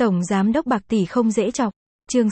Tổng giám đốc bạc tỷ không dễ chọc. Chương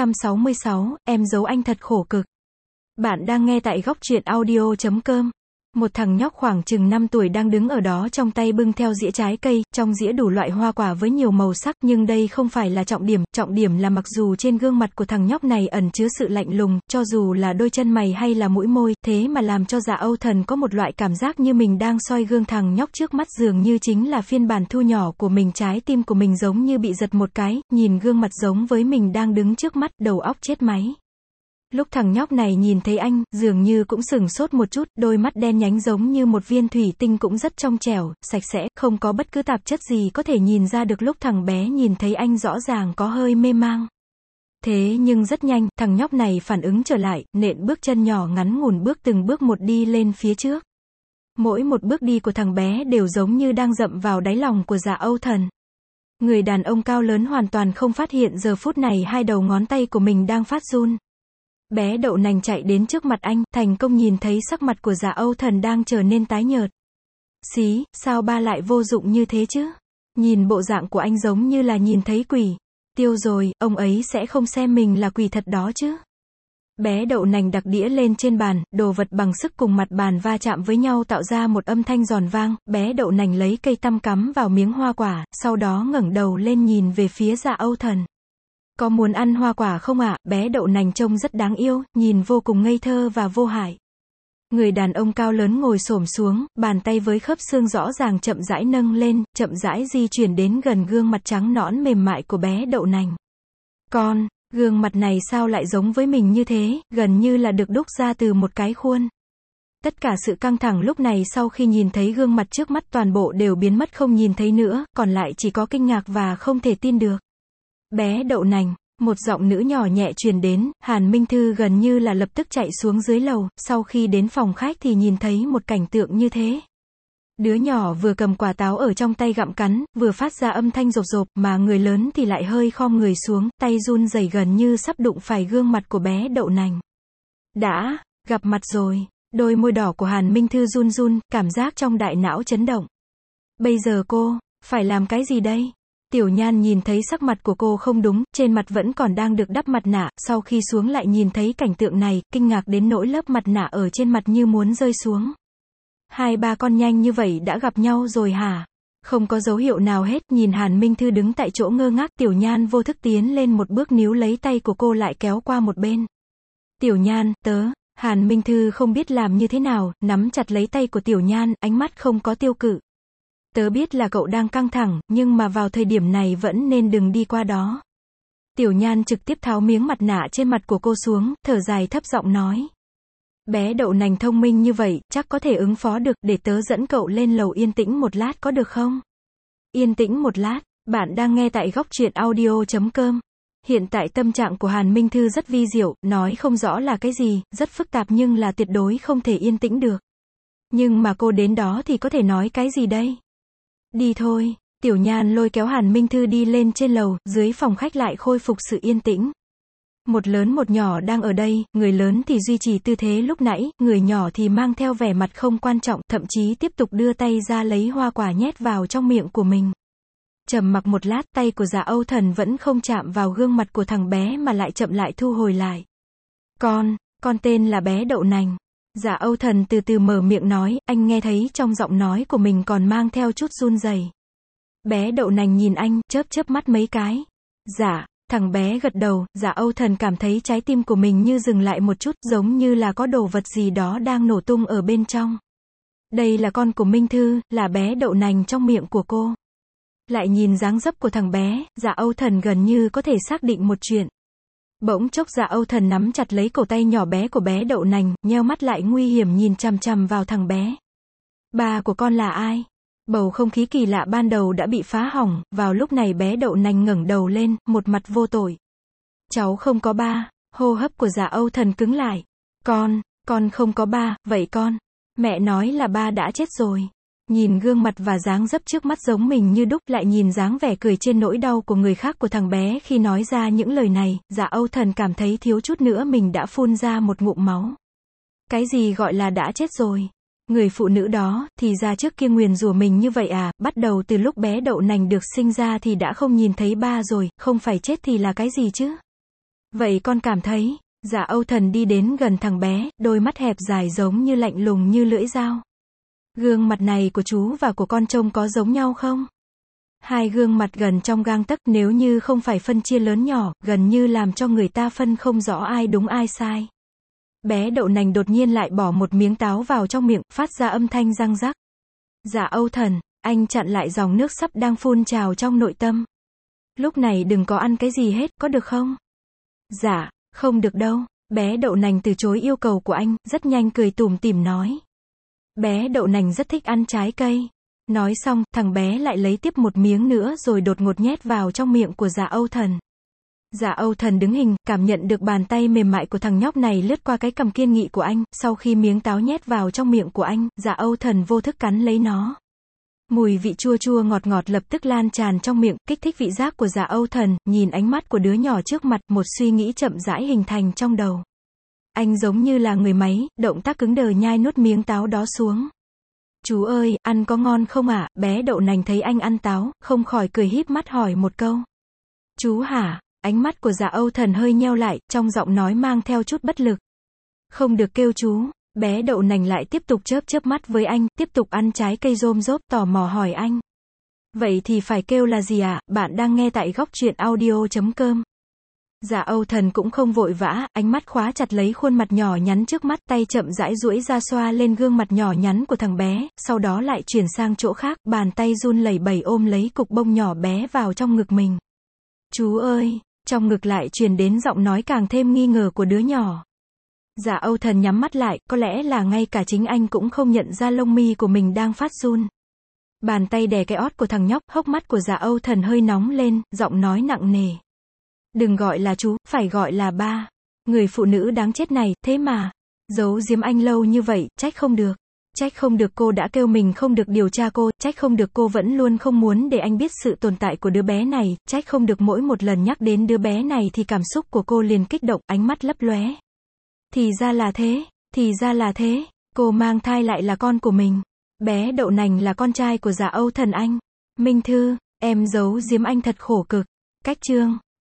666, em giấu anh thật khổ cực. Bạn đang nghe tại góc truyện audio.com. Một thằng nhóc khoảng chừng 5 tuổi đang đứng ở đó, trong tay bưng theo dĩa trái cây, trong dĩa đủ loại hoa quả với nhiều màu sắc, nhưng đây không phải là trọng điểm là mặc dù trên gương mặt của thằng nhóc này ẩn chứa sự lạnh lùng, cho dù là đôi chân mày hay là mũi môi, thế mà làm cho Dạ Âu Thần có một loại cảm giác như mình đang soi gương, thằng nhóc trước mắt dường như chính là phiên bản thu nhỏ của mình, trái tim của mình giống như bị giật một cái, nhìn gương mặt giống với mình đang đứng trước mắt, đầu óc chết máy. Lúc thằng nhóc này nhìn thấy anh, dường như cũng sửng sốt một chút, đôi mắt đen nhánh giống như một viên thủy tinh cũng rất trong trẻo, sạch sẽ, không có bất cứ tạp chất gì có thể nhìn ra được. Lúc thằng bé nhìn thấy anh rõ ràng có hơi mê mang. Thế nhưng rất nhanh, thằng nhóc này phản ứng trở lại, nện bước chân nhỏ ngắn ngủn bước từng bước một đi lên phía trước. Mỗi một bước đi của thằng bé đều giống như đang dậm vào đáy lòng của Dạ Âu Thần. Người đàn ông cao lớn hoàn toàn không phát hiện giờ phút này hai đầu ngón tay của mình đang phát run. Bé đậu nành chạy đến trước mặt anh, thành công nhìn thấy sắc mặt của Dạ Âu Thần đang trở nên tái nhợt. Xí, sao ba lại vô dụng như thế chứ? Nhìn bộ dạng của anh giống như là nhìn thấy quỷ. Tiêu rồi, ông ấy sẽ không xem mình là quỷ thật đó chứ. Bé đậu nành đặt đĩa lên trên bàn, đồ vật bằng sức cùng mặt bàn va chạm với nhau tạo ra một âm thanh giòn vang. Bé đậu nành lấy cây tăm cắm vào miếng hoa quả, sau đó ngẩng đầu lên nhìn về phía Dạ Âu Thần. Có muốn ăn hoa quả không ạ? Bé đậu nành trông rất đáng yêu, nhìn vô cùng ngây thơ và vô hại. Người đàn ông cao lớn ngồi xổm xuống, bàn tay với khớp xương rõ ràng chậm rãi nâng lên, chậm rãi di chuyển đến gần gương mặt trắng nõn mềm mại của bé đậu nành. Con, gương mặt này sao lại giống với mình như thế, gần như là được đúc ra từ một cái khuôn. Tất cả sự căng thẳng lúc này sau khi nhìn thấy gương mặt trước mắt toàn bộ đều biến mất không nhìn thấy nữa, còn lại chỉ có kinh ngạc và không thể tin được. Bé đậu nành, một giọng nữ nhỏ nhẹ truyền đến. Hàn Minh Thư gần như là lập tức chạy xuống dưới lầu, sau khi đến phòng khách thì nhìn thấy một cảnh tượng như thế. Đứa nhỏ vừa cầm quả táo ở trong tay gặm cắn, vừa phát ra âm thanh rộp rộp, mà người lớn thì lại hơi khom người xuống, tay run rẩy gần như sắp đụng phải gương mặt của bé đậu nành. Đã gặp mặt rồi. Đôi môi đỏ của Hàn Minh Thư run run, cảm giác trong đại não chấn động. Bây giờ cô phải làm cái gì đây? Tiểu Nhan nhìn thấy sắc mặt của cô không đúng, trên mặt vẫn còn đang được đắp mặt nạ, sau khi xuống lại nhìn thấy cảnh tượng này, kinh ngạc đến nỗi lớp mặt nạ ở trên mặt như muốn rơi xuống. Hai ba con nhanh như vậy đã gặp nhau rồi hả? Không có dấu hiệu nào hết, nhìn Hàn Minh Thư đứng tại chỗ ngơ ngác, Tiểu Nhan vô thức tiến lên một bước níu lấy tay của cô lại kéo qua một bên. Tiểu Nhan, Hàn Minh Thư không biết làm như thế nào, nắm chặt lấy tay của Tiểu Nhan, ánh mắt không có tiêu cự. Tớ biết là cậu đang căng thẳng, nhưng mà vào thời điểm này vẫn nên đừng đi qua đó. Tiểu Nhan trực tiếp tháo miếng mặt nạ trên mặt của cô xuống, thở dài thấp giọng nói. Bé đậu nành thông minh như vậy, chắc có thể ứng phó được, để tớ dẫn cậu lên lầu yên tĩnh một lát có được không? Yên tĩnh một lát, bạn đang nghe tại góc truyện audio.com. Hiện tại tâm trạng của Hàn Minh Thư rất vi diệu, nói không rõ là cái gì, rất phức tạp nhưng là tuyệt đối không thể yên tĩnh được. Nhưng mà cô đến đó thì có thể nói cái gì đây? Đi thôi. Tiểu Nhan lôi kéo Hàn Minh Thư đi lên trên lầu, dưới phòng khách lại khôi phục sự yên tĩnh. Một lớn một nhỏ đang ở đây, người lớn thì duy trì tư thế lúc nãy, người nhỏ thì mang theo vẻ mặt không quan trọng, thậm chí tiếp tục đưa tay ra lấy hoa quả nhét vào trong miệng của mình. Trầm mặc một lát, tay của Dạ Âu Thần vẫn không chạm vào gương mặt của thằng bé mà lại chậm lại thu hồi lại. Con tên là bé đậu nành. Dạ Âu Thần từ từ mở miệng nói, anh nghe thấy trong giọng nói của mình còn mang theo chút run rẩy. Bé đậu nành nhìn anh, chớp mắt mấy cái. Dạ, thằng bé gật đầu. Dạ Âu Thần cảm thấy trái tim của mình như dừng lại một chút, giống như là có đồ vật gì đó đang nổ tung ở bên trong. Đây là con của Minh Thư, là bé đậu nành trong miệng của cô. Lại nhìn dáng dấp của thằng bé, Dạ Âu Thần gần như có thể xác định một chuyện. Bỗng chốc Dạ Âu Thần nắm chặt lấy cổ tay nhỏ bé của bé đậu nành, nheo mắt lại nguy hiểm nhìn chằm chằm vào thằng bé. Ba của con là ai? Bầu không khí kỳ lạ ban đầu đã bị phá hỏng, vào lúc này bé đậu nành ngẩng đầu lên, một mặt vô tội. Cháu không có ba. Hô hấp của Dạ Âu Thần cứng lại. Con không có ba, vậy mẹ nói là ba đã chết rồi. Nhìn gương mặt và dáng dấp trước mắt giống mình như đúc, lại nhìn dáng vẻ cười trên nỗi đau của người khác của thằng bé khi nói ra những lời này, Dạ Âu Thần cảm thấy thiếu chút nữa mình đã phun ra một ngụm máu. Cái gì gọi là đã chết rồi? Người phụ nữ đó, thì ra trước kia nguyền rủa mình như vậy à, bắt đầu từ lúc bé đậu nành được sinh ra thì đã không nhìn thấy ba rồi, không phải chết thì là cái gì chứ? Vậy con cảm thấy, Dạ Âu Thần đi đến gần thằng bé, đôi mắt hẹp dài giống như lạnh lùng như lưỡi dao. Gương mặt này của chú và của con trông có giống nhau không? Hai gương mặt gần trong gang tấc, nếu như không phải phân chia lớn nhỏ, gần như làm cho người ta phân không rõ ai đúng ai sai. Bé đậu nành đột nhiên lại bỏ một miếng táo vào trong miệng, phát ra âm thanh răng rắc. Dạ Âu Thần, anh chặn lại dòng nước sắp đang phun trào trong nội tâm. Lúc này đừng có ăn cái gì hết, có được không? Dạ, không được đâu. Bé đậu nành từ chối yêu cầu của anh, rất nhanh cười tủm tỉm nói. Bé đậu nành rất thích ăn trái cây. Nói xong, thằng bé lại lấy tiếp một miếng nữa rồi đột ngột nhét vào trong miệng của Dạ Âu Thần. Dạ Âu Thần đứng hình, cảm nhận được bàn tay mềm mại của thằng nhóc này lướt qua cái cằm kiên nghị của anh, sau khi miếng táo nhét vào trong miệng của anh, Dạ Âu Thần vô thức cắn lấy nó. Mùi vị chua chua ngọt ngọt lập tức lan tràn trong miệng, kích thích vị giác của Dạ Âu Thần, nhìn ánh mắt của đứa nhỏ trước mặt, một suy nghĩ chậm rãi hình thành trong đầu. Anh giống như là người máy, động tác cứng đờ nhai nuốt miếng táo đó xuống. Chú ơi, ăn có ngon không ạ? Bé đậu nành thấy anh ăn táo, không khỏi cười híp mắt hỏi một câu. Chú hả? Ánh mắt của Dạ Âu Thần hơi nheo lại, trong giọng nói mang theo chút bất lực. Không được kêu chú. Bé đậu nành lại tiếp tục chớp chớp mắt với anh, tiếp tục ăn trái cây rôm rốp, tò mò hỏi anh. Vậy thì phải kêu là gì ạ? Bạn đang nghe tại góc truyện audio.com. Dạ Âu Thần cũng không vội vã, ánh mắt khóa chặt lấy khuôn mặt nhỏ nhắn trước mắt, tay chậm rãi duỗi ra xoa lên gương mặt nhỏ nhắn của thằng bé, sau đó lại chuyển sang chỗ khác, bàn tay run lẩy bẩy ôm lấy cục bông nhỏ bé vào trong ngực mình. Chú ơi, trong ngực lại truyền đến giọng nói càng thêm nghi ngờ của đứa nhỏ. Dạ Âu Thần nhắm mắt lại, có lẽ là ngay cả chính anh cũng không nhận ra lông mi của mình đang phát run. Bàn tay đè cái ót của thằng nhóc, hốc mắt của Dạ Âu Thần hơi nóng lên, giọng nói nặng nề. Đừng gọi là chú, phải gọi là ba. Người phụ nữ đáng chết này, thế mà giấu giếm anh lâu như vậy, trách không được. Trách không được cô đã kêu mình không được điều tra cô, trách không được cô vẫn luôn không muốn để anh biết sự tồn tại của đứa bé này, trách không được mỗi một lần nhắc đến đứa bé này thì cảm xúc của cô liền kích động, ánh mắt lấp lóe. Thì ra là thế, thì ra là thế, cô mang thai lại là con của mình. Bé đậu nành là con trai của Dạ Âu Thần anh. Minh Thư, em giấu giếm anh thật khổ cực. Cách chương